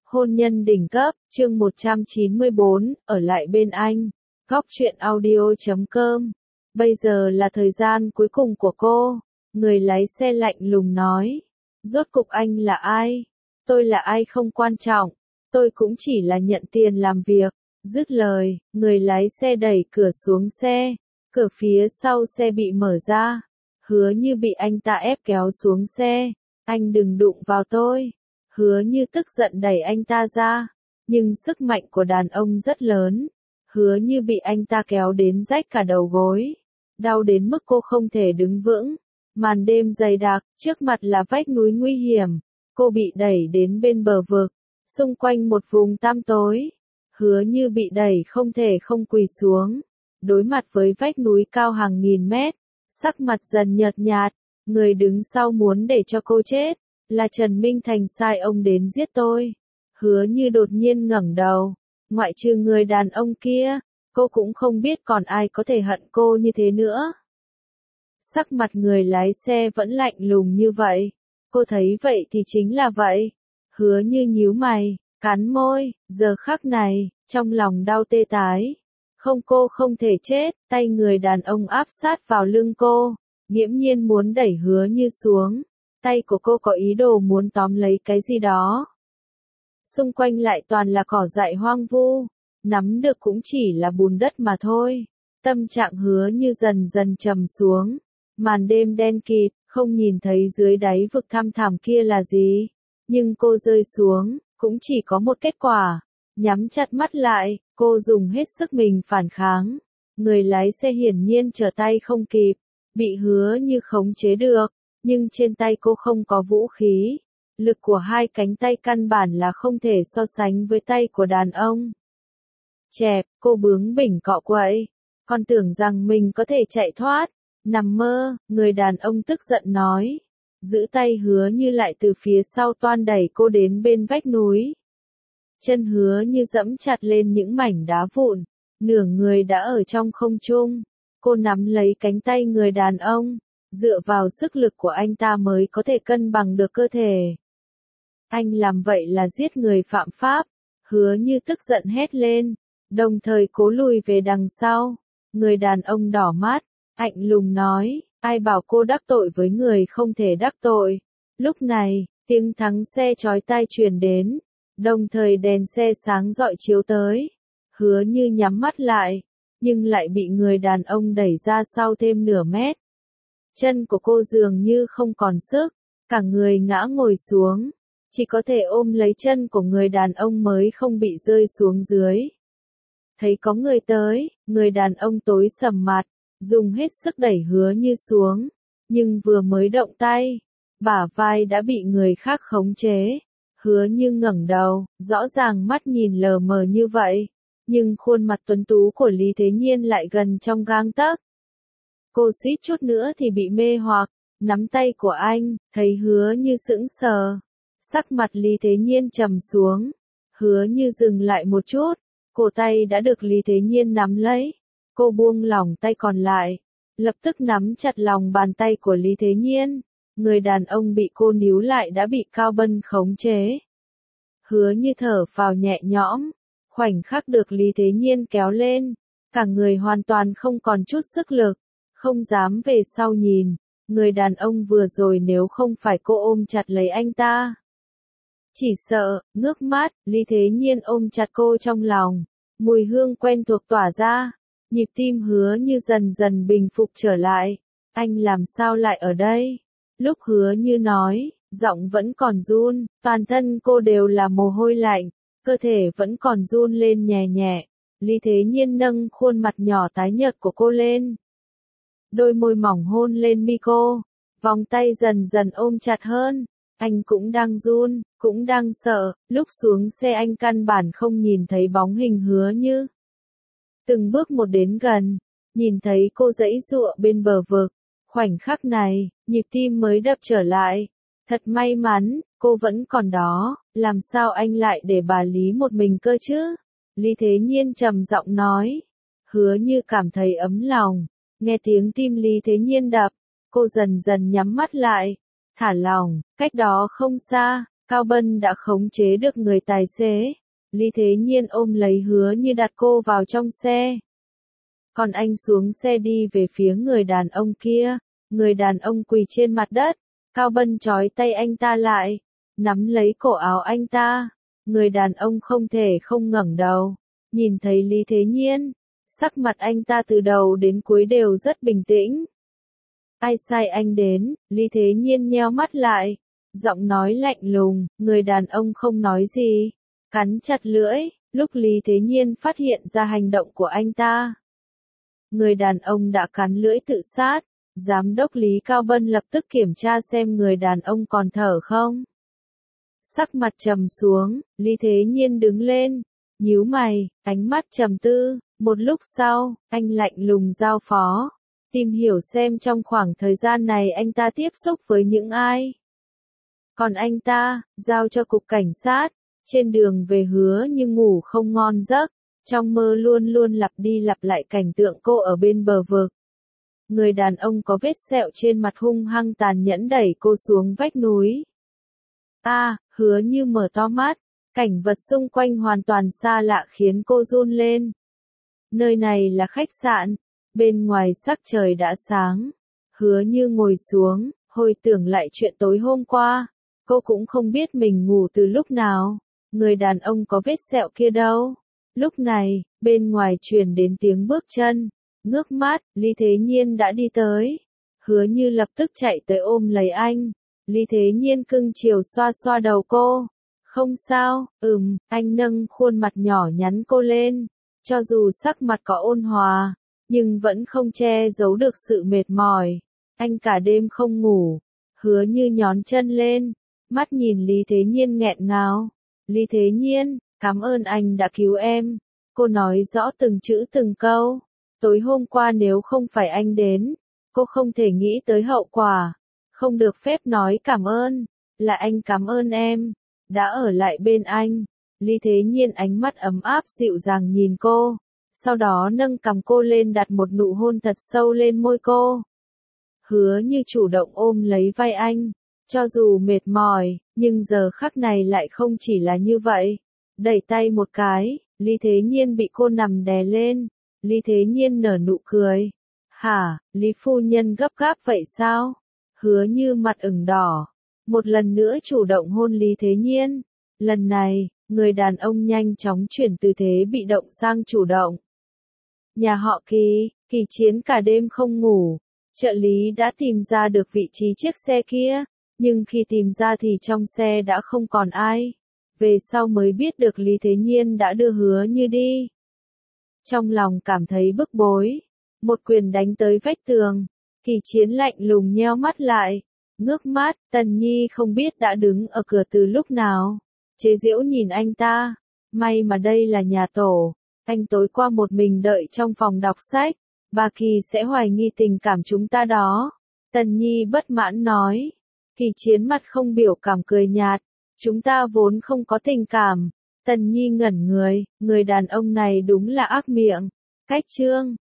Hôn nhân đỉnh cấp, chương 194, ở lại bên anh. Góc truyện audio.com. Bây giờ là thời gian cuối cùng của cô. Người lái xe lạnh lùng nói. Rốt cục anh là ai? Tôi là ai không quan trọng. Tôi cũng chỉ là nhận tiền làm việc. Dứt lời, người lái xe đẩy cửa xuống xe. Cửa phía sau xe bị mở ra. Hứa Như bị anh ta ép kéo xuống xe. Anh đừng đụng vào tôi. Hứa Như tức giận đẩy anh ta ra, nhưng sức mạnh của đàn ông rất lớn. Hứa Như bị anh ta kéo đến rách cả đầu gối, đau đến mức cô không thể đứng vững. Màn đêm dày đặc, trước mặt là vách núi nguy hiểm, cô bị đẩy đến bên bờ vực, xung quanh một vùng tăm tối. Hứa Như bị đẩy không thể không quỳ xuống, đối mặt với vách núi cao hàng nghìn mét, sắc mặt dần nhợt nhạt, người đứng sau muốn để cho cô chết. Là Trần Minh Thành sai ông đến giết tôi. Hứa Như đột nhiên ngẩng đầu, ngoại trừ người đàn ông kia, cô cũng không biết còn ai có thể hận cô như thế nữa. Sắc mặt người lái xe vẫn lạnh lùng như vậy, cô thấy vậy thì chính là vậy. Hứa Như nhíu mày, cắn môi, giờ khắc này, trong lòng đau tê tái. Không, cô không thể chết, tay người đàn ông áp sát vào lưng cô, nghiễm nhiên muốn đẩy Hứa Như xuống. Tay của cô có ý đồ muốn tóm lấy cái gì đó. Xung quanh lại toàn là cỏ dại hoang vu, nắm được cũng chỉ là bùn đất mà thôi. Tâm trạng Hứa Như dần dần trầm xuống. Màn đêm đen kịt, không nhìn thấy dưới đáy vực thăm thẳm kia là gì. Nhưng cô rơi xuống, cũng chỉ có một kết quả. Nhắm chặt mắt lại, cô dùng hết sức mình phản kháng. Người lái xe hiển nhiên trở tay không kịp, bị Hứa Như khống chế được. Nhưng trên tay cô không có vũ khí. Lực của hai cánh tay căn bản là không thể so sánh với tay của đàn ông. Chẹp, cô bướng bỉnh cọ quậy. Còn tưởng rằng mình có thể chạy thoát. Nằm mơ, người đàn ông tức giận nói. Giữ tay Hứa Như lại từ phía sau toan đẩy cô đến bên vách núi. Chân Hứa Như dẫm chặt lên những mảnh đá vụn. Nửa người đã ở trong không trung. Cô nắm lấy cánh tay người đàn ông. Dựa vào sức lực của anh ta mới có thể cân bằng được cơ thể. Anh làm vậy là giết người phạm pháp. Hứa Như tức giận hét lên, đồng thời cố lùi về đằng sau. Người đàn ông đỏ mắt, lạnh lùng nói, ai bảo cô đắc tội với người không thể đắc tội. Lúc này, tiếng thắng xe chói tai truyền đến, đồng thời đèn xe sáng rọi chiếu tới. Hứa Như nhắm mắt lại, nhưng lại bị người đàn ông đẩy ra sau thêm nửa mét. Chân của cô dường như không còn sức, cả người ngã ngồi xuống, chỉ có thể ôm lấy chân của người đàn ông mới không bị rơi xuống dưới. Thấy có người tới, người đàn ông tối sầm mặt, dùng hết sức đẩy Hứa Như xuống, nhưng vừa mới động tay, bả vai đã bị người khác khống chế. Hứa Như ngẩng đầu, rõ ràng mắt nhìn lờ mờ như vậy, nhưng khuôn mặt tuấn tú của Lý Thế Nhiên lại gần trong gang tấc. Cô suýt chút nữa thì bị mê hoặc, nắm tay của anh, thấy Hứa Như sững sờ. Sắc mặt Lý Thế Nhiên trầm xuống, Hứa Như dừng lại một chút, cổ tay đã được Lý Thế Nhiên nắm lấy. Cô buông lỏng tay còn lại, lập tức nắm chặt lòng bàn tay của Lý Thế Nhiên. Người đàn ông bị cô níu lại đã bị Cao Bân khống chế. Hứa Như thở phào nhẹ nhõm, khoảnh khắc được Lý Thế Nhiên kéo lên, cả người hoàn toàn không còn chút sức lực. Không dám về sau nhìn, người đàn ông vừa rồi nếu không phải cô ôm chặt lấy anh ta. Chỉ sợ, ngước mắt, Lý Thế Nhiên ôm chặt cô trong lòng, mùi hương quen thuộc tỏa ra, nhịp tim Hứa Như dần dần bình phục trở lại. Anh làm sao lại ở đây? Lúc Hứa Như nói, giọng vẫn còn run, toàn thân cô đều là mồ hôi lạnh, cơ thể vẫn còn run lên nhẹ nhẹ. Lý Thế Nhiên nâng khuôn mặt nhỏ tái nhợt của cô lên. Đôi môi mỏng hôn lên mi cô, vòng tay dần dần ôm chặt hơn. Anh cũng đang run, cũng đang sợ, lúc xuống xe anh căn bản không nhìn thấy bóng hình Hứa Như. Từng bước một đến gần, nhìn thấy cô giãy giụa bên bờ vực, khoảnh khắc này, nhịp tim mới đập trở lại. Thật may mắn, cô vẫn còn đó, làm sao anh lại để bà Lý một mình cơ chứ? Lý Thế Nhiên trầm giọng nói. Hứa Như cảm thấy ấm lòng. Nghe tiếng tim Lý Thế Nhiên đập, cô dần dần nhắm mắt lại, thả lỏng. Cách đó không xa, Cao Bân đã khống chế được người tài xế. Lý Thế Nhiên ôm lấy Hứa Như đặt cô vào trong xe. Còn anh xuống xe đi về phía người đàn ông kia. Người đàn ông quỳ trên mặt đất. Cao Bân trói tay anh ta lại, nắm lấy cổ áo anh ta. Người đàn ông không thể không ngẩng đầu, nhìn thấy Lý Thế Nhiên. Sắc mặt anh ta từ đầu đến cuối đều rất bình tĩnh. Ai sai anh đến? Lý Thế Nhiên nheo mắt lại, giọng nói lạnh lùng. Người đàn ông không nói gì, cắn chặt lưỡi. Lúc Lý Thế Nhiên phát hiện ra hành động của anh ta, người đàn ông đã cắn lưỡi tự sát. Giám đốc Lý Cao Bân lập tức kiểm tra xem người đàn ông còn thở không. Sắc mặt trầm xuống, Lý Thế Nhiên đứng lên, nhíu mày, ánh mắt trầm tư. Một lúc sau, anh lạnh lùng giao phó, tìm hiểu xem trong khoảng thời gian này anh ta tiếp xúc với những ai. Còn anh ta, giao cho cục cảnh sát. Trên đường về Hứa Như ngủ không ngon giấc, trong mơ luôn luôn lặp đi lặp lại cảnh tượng cô ở bên bờ vực. Người đàn ông có vết sẹo trên mặt hung hăng tàn nhẫn đẩy cô xuống vách núi. Hứa Như mở to mắt, cảnh vật xung quanh hoàn toàn xa lạ khiến cô run lên. Nơi này là khách sạn, bên ngoài sắc trời đã sáng. Hứa Như ngồi xuống, hồi tưởng lại chuyện tối hôm qua. Cô cũng không biết mình ngủ từ lúc nào. Người đàn ông có vết sẹo kia đâu? Lúc này, bên ngoài truyền đến tiếng bước chân. Ngước mắt, Lý Thế Nhiên đã đi tới. Hứa Như lập tức chạy tới ôm lấy anh. Lý Thế Nhiên cưng chiều xoa xoa đầu cô. Không sao, anh nâng khuôn mặt nhỏ nhắn cô lên. Cho dù sắc mặt có ôn hòa, nhưng vẫn không che giấu được sự mệt mỏi. Anh cả đêm không ngủ. Hứa Như nhón chân lên, mắt nhìn Lý Thế Nhiên nghẹn ngào. Lý Thế Nhiên, cảm ơn anh đã cứu em. Cô nói rõ từng chữ từng câu. Tối hôm qua nếu không phải anh đến, cô không thể nghĩ tới hậu quả. Không được phép nói cảm ơn, là anh cảm ơn em, đã ở lại bên anh. Lý Thế Nhiên ánh mắt ấm áp dịu dàng nhìn cô, sau đó nâng cằm cô lên đặt một nụ hôn thật sâu lên môi cô. Hứa Như chủ động ôm lấy vai anh, cho dù mệt mỏi, nhưng giờ khắc này lại không chỉ là như vậy. Đẩy tay một cái, Lý Thế Nhiên bị cô nằm đè lên. Lý Thế Nhiên nở nụ cười. Hả, Lý phu nhân gấp gáp vậy sao? Hứa Như mặt ửng đỏ. Một lần nữa chủ động hôn Lý Thế Nhiên. Lần này, người đàn ông nhanh chóng chuyển từ thế bị động sang chủ động. Nhà họ Kỳ, Kỳ Chiến cả đêm không ngủ. Trợ lý đã tìm ra được vị trí chiếc xe kia, nhưng khi tìm ra thì trong xe đã không còn ai. Về sau mới biết được Lý Thế Nhiên đã đưa Hứa Như đi. Trong lòng cảm thấy bức bối, một quyền đánh tới vách tường. Kỳ Chiến lạnh lùng nheo mắt lại, ngước mắt. Tần Nhi không biết đã đứng ở cửa từ lúc nào, chế giễu nhìn anh ta. May mà đây là nhà tổ, anh tối qua một mình đợi trong phòng đọc sách, bà Kỳ sẽ hoài nghi tình cảm chúng ta đó. Tần Nhi bất mãn nói. Kỳ Chiến mặt không biểu cảm cười nhạt, chúng ta vốn không có tình cảm. Tần Nhi ngẩn người đàn ông này đúng là ác miệng. Cách chương